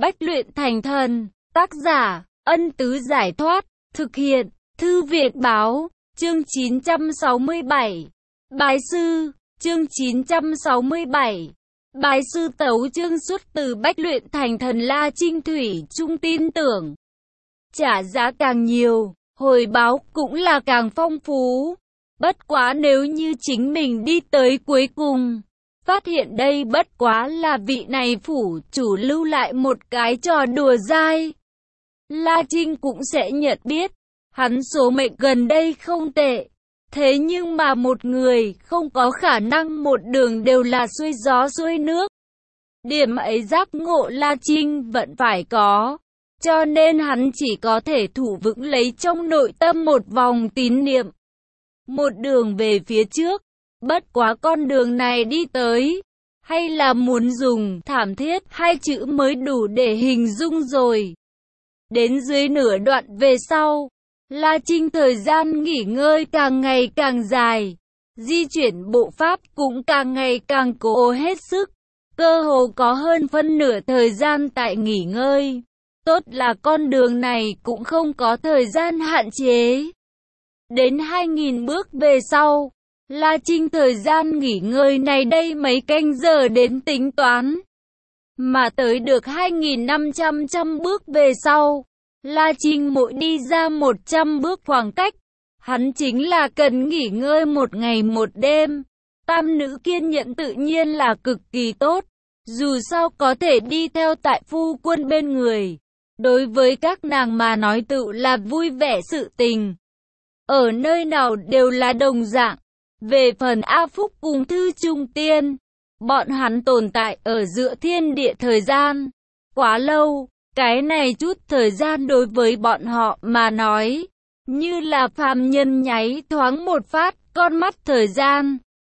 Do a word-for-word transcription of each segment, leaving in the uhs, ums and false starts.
Bách luyện thành thần, tác giả, Ân Tứ Giải Thoát, thực hiện, Thư Việt Báo, chương chín trăm sáu mươi bảy. Bái sư, chương chín trăm sáu mươi bảy. Bái sư tấu chương xuất từ Bách luyện thành thần. La Trinh thủy chung tin tưởng, trả giá càng nhiều, hồi báo cũng là càng phong phú. Bất quá nếu như chính mình đi tới cuối cùng, phát hiện đây bất quá là vị này phủ chủ lưu lại một cái trò đùa dai, La Trinh cũng sẽ nhận biết, hắn số mệnh gần đây không tệ. Thế nhưng mà một người không có khả năng một đường đều là xuôi gió xuôi nước. Điểm ấy giác ngộ La Trinh vẫn phải có, cho nên hắn chỉ có thể thủ vững lấy trong nội tâm một vòng tín niệm, một đường về phía trước. Bất quá con đường này đi tới, hay là muốn dùng thảm thiết hai chữ mới đủ để hình dung rồi. Đến dưới nửa đoạn về sau, La Trinh thời gian nghỉ ngơi càng ngày càng dài, di chuyển bộ pháp cũng càng ngày càng cố hết sức, cơ hồ có hơn phân nửa thời gian tại nghỉ ngơi. Tốt là con đường này cũng không có thời gian hạn chế. Đến hai nghìn bước về sau, La Trinh thời gian nghỉ ngơi này đây mấy canh giờ đến tính toán. Mà tới được hai nghìn năm trăm trăm bước về sau, La Trinh mỗi đi ra một trăm bước khoảng cách, hắn chính là cần nghỉ ngơi một ngày một đêm. Tam nữ kiên nhẫn tự nhiên là cực kỳ tốt, dù sao có thể đi theo tại phu quân bên người. Đối với các nàng mà nói tự là vui vẻ sự tình. Ở nơi nào đều là đồng dạng. Về phần A Phúc cùng Thư Trung Tiên, bọn hắn tồn tại ở giữa thiên địa thời gian quá lâu, cái này chút thời gian đối với bọn họ mà nói, như là phàm nhân nháy thoáng một phát con mắt thời gian.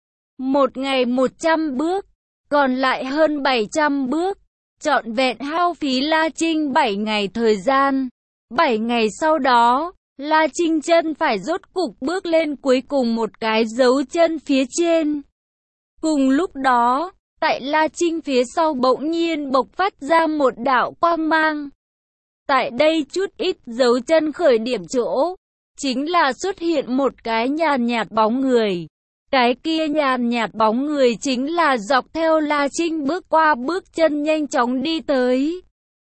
Một ngày một trăm bước, còn lại hơn bảy trăm bước, trọn vẹn hao phí La Trinh bảy ngày thời gian. bảy ngày sau đó, La Trinh chân phải rốt cục bước lên cuối cùng một cái dấu chân phía trên. Cùng lúc đó, tại La Trinh phía sau bỗng nhiên bộc phát ra một đạo quang mang. Tại đây chút ít dấu chân khởi điểm chỗ, chính là xuất hiện một cái nhàn nhạt bóng người. Cái kia nhàn nhạt bóng người chính là dọc theo La Trinh bước qua bước chân nhanh chóng đi tới.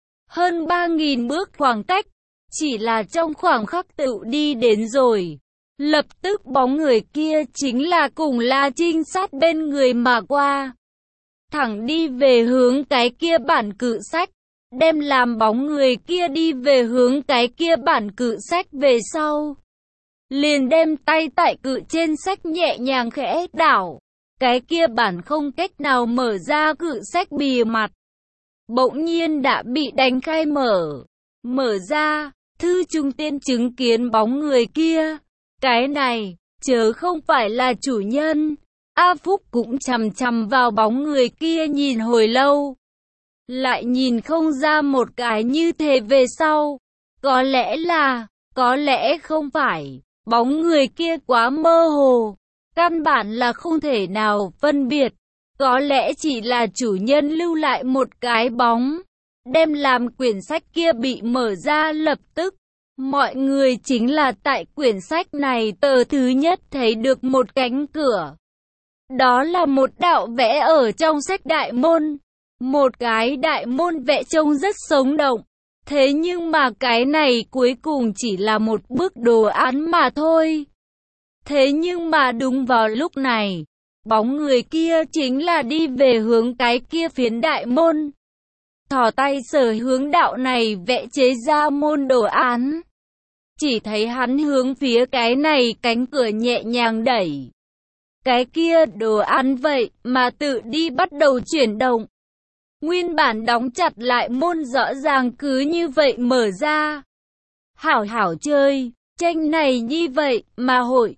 Hơn ba nghìn bước khoảng cách, chỉ là trong khoảng khắc tự đi đến rồi. Lập tức bóng người kia chính là cùng La Trinh sát bên người mà qua. Thẳng đi về hướng cái kia bản cự sách, đem làm bóng người kia đi về hướng cái kia bản cự sách về sau. Liền đem tay tại cự trên sách nhẹ nhàng khẽ đảo. Cái kia bản không cách nào mở ra cự sách bìa mặt, bỗng nhiên đã bị đánh khai mở. Mở ra, Thư Trung Tiên chứng kiến bóng người kia. Cái này, chớ không phải là chủ nhân. A Phúc cũng chằm chằm vào bóng người kia nhìn hồi lâu. Lại nhìn không ra một cái như thế về sau. Có lẽ là, có lẽ không phải. Bóng người kia quá mơ hồ, căn bản là không thể nào phân biệt. Có lẽ chỉ là chủ nhân lưu lại một cái bóng, đem làm quyển sách kia bị mở ra lập tức. Mọi người chính là tại quyển sách này tờ thứ nhất thấy được một cánh cửa. Đó là một đạo vẽ ở trong sách đại môn. Một cái đại môn vẽ trông rất sống động. Thế nhưng mà cái này cuối cùng chỉ là một bức đồ án mà thôi. Thế nhưng mà đúng vào lúc này, bóng người kia chính là đi về hướng cái kia phiến đại môn. Thò tay sờ hướng đạo này vẽ chế ra môn đồ án. Chỉ thấy hắn hướng phía cái này cánh cửa nhẹ nhàng đẩy. Cái kia đồ án vậy mà tự đi bắt đầu chuyển động. Nguyên bản đóng chặt lại môn rõ ràng cứ như vậy mở ra. Hảo hảo chơi, tranh này như vậy mà hội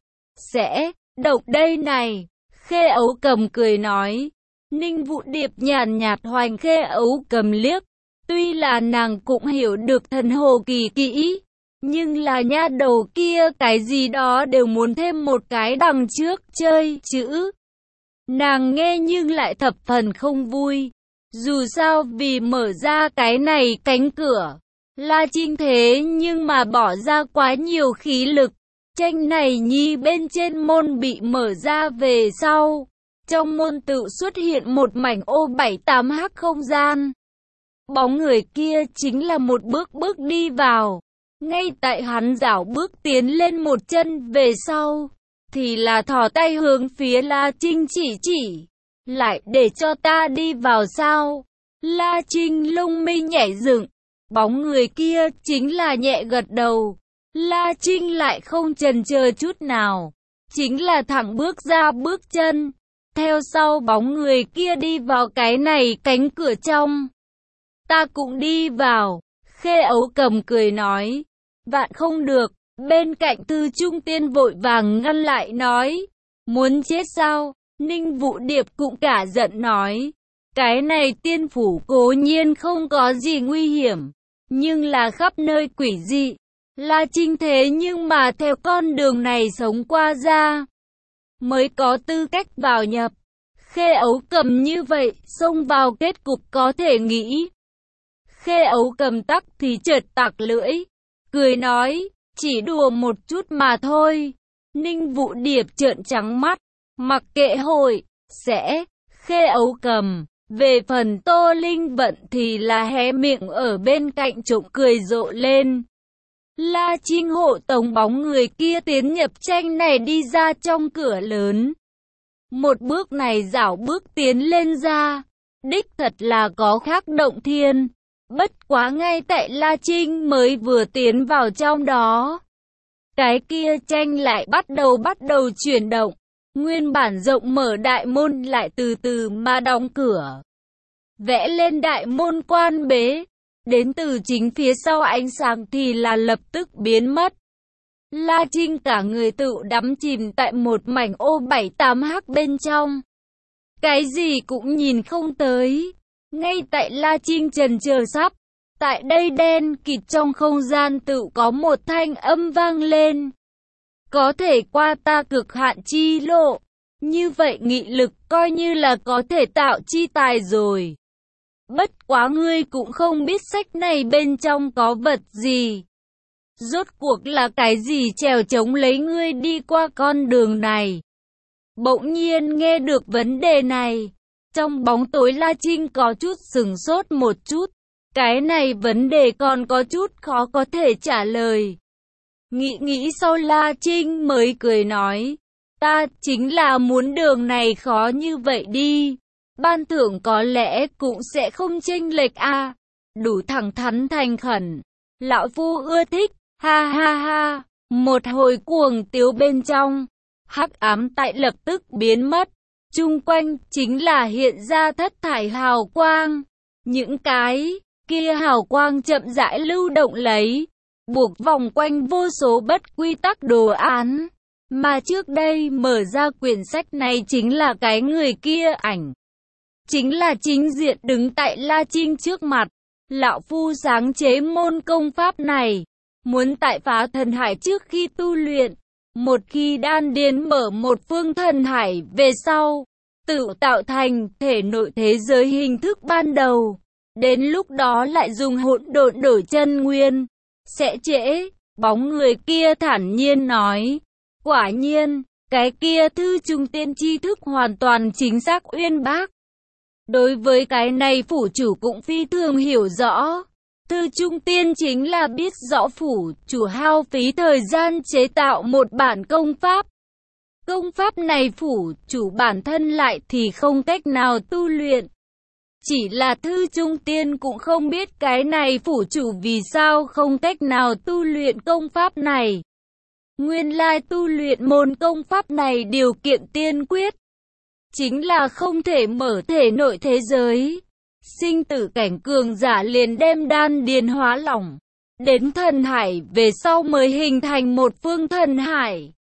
sẽ độc đây này. Khê Ấu Cầm cười nói. Ninh Vũ Điệp nhàn nhạt hoành Khê Ấu Cầm liếc. Tuy là nàng cũng hiểu được thần hồ kỳ kỹ, nhưng là nha đầu kia cái gì đó đều muốn thêm một cái đằng trước chơi chữ. Nàng nghe nhưng lại thập phần không vui. Dù sao vì mở ra cái này cánh cửa, La Trinh thế nhưng mà bỏ ra quá nhiều khí lực. Tranh này nhi bên trên môn bị mở ra về sau. Trong môn tự xuất hiện một mảnh ô bảy tám hắc không gian. Bóng người kia chính là một bước bước đi vào. Ngay tại hắn dảo bước tiến lên một chân về sau, thì là thò tay hướng phía La Trinh chỉ chỉ. Lại để cho ta đi vào sao? La Trinh lông mi nhảy dựng. Bóng người kia chính là nhẹ gật đầu. La Trinh lại không chần chờ chút nào. Chính là thẳng bước ra bước chân. Theo sau bóng người kia đi vào cái này cánh cửa trong. Ta cũng đi vào. Khê Ấu Cầm cười nói. Vạn không được. Bên cạnh Tư Trung Tiên vội vàng ngăn lại nói. Muốn chết sao? Ninh Vũ Điệp cũng cả giận nói. Cái này tiên phủ cố nhiên không có gì nguy hiểm. Nhưng là khắp nơi quỷ dị. La Trinh thế nhưng mà theo con đường này sống qua ra. Mới có tư cách vào nhập. Khê Ấu Cầm như vậy, xông vào kết cục có thể nghĩ. Khê Ấu Cầm tắc thì chợt tặc lưỡi. Cười nói, chỉ đùa một chút mà thôi. Ninh Vũ Điệp trợn trắng mắt. Mặc kệ hội, sẽ, Khê Ấu Cầm. Về phần Tô Linh Vận thì là hé miệng ở bên cạnh trộm cười rộ lên. La Trinh hộ tống bóng người kia tiến nhập tranh này đi ra trong cửa lớn. Một bước này dảo bước tiến lên ra. Đích thật là có khác động thiên. Bất quá ngay tại La Trinh mới vừa tiến vào trong đó. Cái kia tranh lại bắt đầu bắt đầu chuyển động. Nguyên bản rộng mở đại môn lại từ từ mà đóng cửa. Vẽ lên đại môn quan bế. Đến từ chính phía sau ánh sáng thì là lập tức biến mất. La Trinh cả người tự đắm chìm tại một mảnh ô bảy tám hắc bên trong. Cái gì cũng nhìn không tới. Ngay tại La Trinh trần chờ sắp. Tại đây đen kịt trong không gian tự có một thanh âm vang lên. Có thể qua ta cực hạn chi lộ. Như vậy nghị lực coi như là có thể tạo chi tài rồi. Bất quá ngươi cũng không biết sách này bên trong có vật gì. Rốt cuộc là cái gì trèo chống lấy ngươi đi qua con đường này. Bỗng nhiên nghe được vấn đề này. Trong bóng tối La Trinh có chút sửng sốt một chút. Cái này vấn đề còn có chút khó có thể trả lời. Nghĩ nghĩ sau La Trinh mới cười nói. Ta chính là muốn đường này khó như vậy đi. Ban thưởng có lẽ cũng sẽ không chênh lệch a. À. Đủ thẳng thắn thành khẩn. Lão phu ưa thích. Ha ha ha. Một hồi cuồng tiếu bên trong. Hắc ám tại lập tức biến mất. Chung quanh chính là hiện ra thất thải hào quang. Những cái kia hào quang chậm rãi lưu động lấy. Buộc vòng quanh vô số bất quy tắc đồ án. Mà trước đây mở ra quyển sách này chính là cái người kia ảnh. Chính là chính diện đứng tại La Trinh trước mặt. Lão phu sáng chế môn công pháp này. Muốn tại phá thần hải trước khi tu luyện. Một khi đan điền mở một phương thần hải về sau. Tự tạo thành thể nội thế giới hình thức ban đầu. Đến lúc đó lại dùng hỗn độn đổi chân nguyên. Sẽ trễ. Bóng người kia thản nhiên nói. Quả nhiên, cái kia thư trung tiên tri thức hoàn toàn chính xác uyên bác. Đối với cái này phủ chủ cũng phi thường hiểu rõ. Thư trung tiên chính là biết rõ phủ chủ hao phí thời gian chế tạo một bản công pháp. Công pháp này phủ chủ bản thân lại thì không cách nào tu luyện. Chỉ là thư trung tiên cũng không biết cái này phủ chủ vì sao không cách nào tu luyện công pháp này. Nguyên lai tu luyện môn công pháp này điều kiện tiên quyết. Chính là không thể mở thể nội thế giới. Sinh tử cảnh cường giả liền đem đan điền hóa lỏng. Đến thần hải về sau mới hình thành một phương thần hải.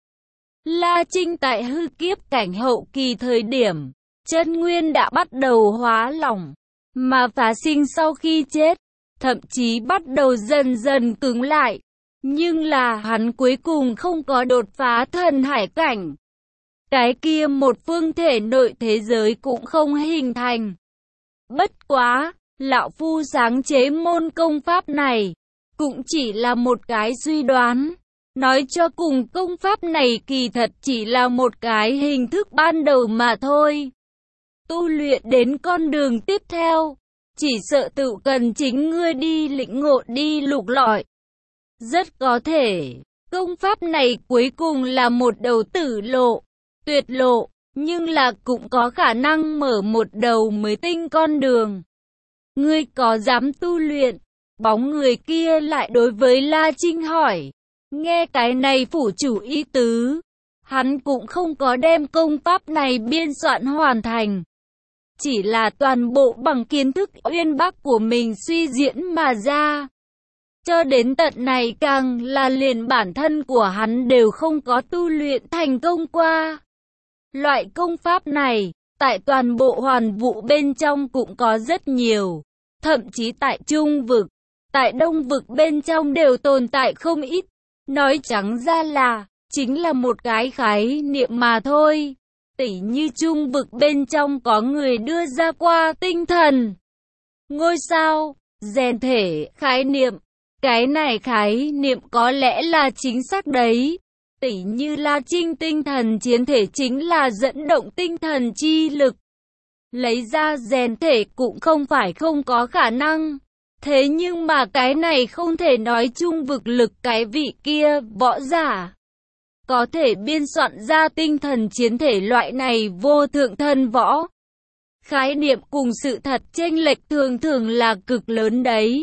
La Trinh tại hư kiếp cảnh hậu kỳ thời điểm. Chân nguyên đã bắt đầu hóa lỏng. Mà phá sinh sau khi chết. Thậm chí bắt đầu dần dần cứng lại. Nhưng là hắn cuối cùng không có đột phá thần hải cảnh. Cái kia một phương thể nội thế giới cũng không hình thành. Bất quá, lão phu sáng chế môn công pháp này, cũng chỉ là một cái suy đoán. Nói cho cùng công pháp này kỳ thật chỉ là một cái hình thức ban đầu mà thôi. Tu luyện đến con đường tiếp theo, chỉ sợ tự cần chính ngươi đi lĩnh ngộ đi lục lọi. Rất có thể, công pháp này cuối cùng là một đầu tử lộ, tuyệt lộ, nhưng là cũng có khả năng mở một đầu mới tinh con đường. Ngươi có dám tu luyện? Bóng người kia lại đối với La Trinh hỏi. Nghe cái này phủ chủ ý tứ, hắn cũng không có đem công pháp này biên soạn hoàn thành. Chỉ là toàn bộ bằng kiến thức uyên bác của mình suy diễn mà ra. Cho đến tận này càng là liền bản thân của hắn đều không có tu luyện thành công qua. Loại công pháp này, tại toàn bộ hoàn vũ bên trong cũng có rất nhiều. Thậm chí tại Trung vực, tại Đông vực bên trong đều tồn tại không ít. Nói trắng ra là, chính là một cái khái niệm mà thôi. Tỉ như Trung vực bên trong có người đưa ra qua tinh thần, ngôi sao, rèn thể, khái niệm. Cái này khái niệm có lẽ là chính xác đấy. Tỉ như La Trinh tinh thần chiến thể chính là dẫn động tinh thần chi lực. Lấy ra rèn thể cũng không phải không có khả năng. Thế nhưng mà cái này không thể nói chung vực lực cái vị kia võ giả. Có thể biên soạn ra tinh thần chiến thể loại này vô thượng thân võ. Khái niệm cùng sự thật chênh lệch thường thường là cực lớn đấy.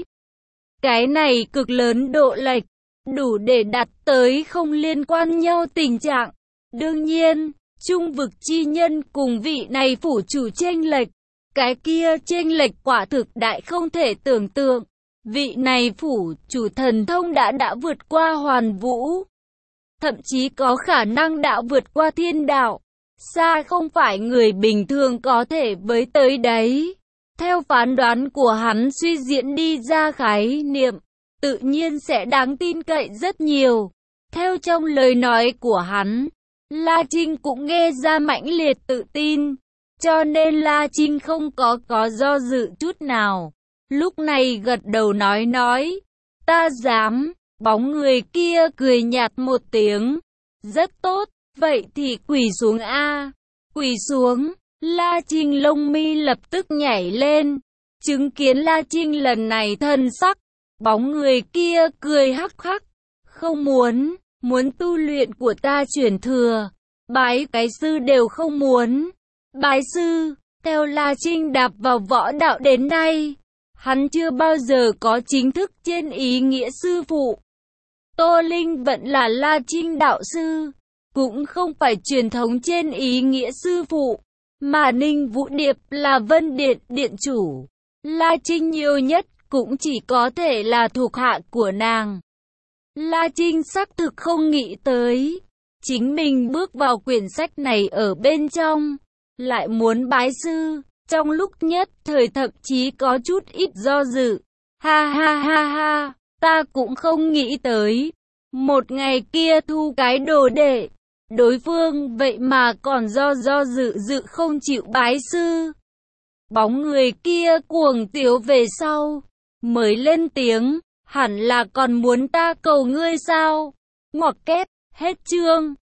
Cái này cực lớn độ lệch, đủ để đạt tới không liên quan nhau tình trạng. Đương nhiên, trung vực chi nhân cùng vị này phủ chủ chênh lệch. Cái kia chênh lệch quả thực đại không thể tưởng tượng. Vị này phủ chủ thần thông đã đã vượt qua hoàn vũ. Thậm chí có khả năng đã vượt qua thiên đạo. Xa không phải người bình thường có thể với tới đấy. Theo phán đoán của hắn suy diễn đi ra khái niệm, tự nhiên sẽ đáng tin cậy rất nhiều. Theo trong lời nói của hắn, La Trinh cũng nghe ra mãnh liệt tự tin. Cho nên La Trinh không có có do dự chút nào. Lúc này gật đầu nói nói, ta dám. Bóng người kia cười nhạt một tiếng. Rất tốt, vậy thì quỳ xuống a. Quỳ xuống. La Trinh lông mi lập tức nhảy lên. Chứng kiến La Trinh lần này thân sắc. Bóng người kia cười hắc hắc. Không muốn, muốn tu luyện của ta chuyển thừa. Bái cái sư đều không muốn. Bái sư, theo La Trinh đạp vào võ đạo đến nay, hắn chưa bao giờ có chính thức trên ý nghĩa sư phụ. Tô Linh vẫn là La Trinh đạo sư, cũng không phải truyền thống trên ý nghĩa sư phụ, mà Ninh Vũ Điệp là Vân Điện điện chủ. La Trinh nhiều nhất cũng chỉ có thể là thuộc hạ của nàng. La Trinh xác thực không nghĩ tới, chính mình bước vào quyển sách này ở bên trong, lại muốn bái sư, trong lúc nhất thời thậm chí có chút ít do dự. Ha ha ha ha, ta cũng không nghĩ tới. Một ngày kia thu cái đồ đệ, đối phương vậy mà còn do do dự dự không chịu bái sư. Bóng người kia cuồng tiếu về sau, mới lên tiếng, hẳn là còn muốn ta cầu ngươi sao? Ngoặc kép, hết chương.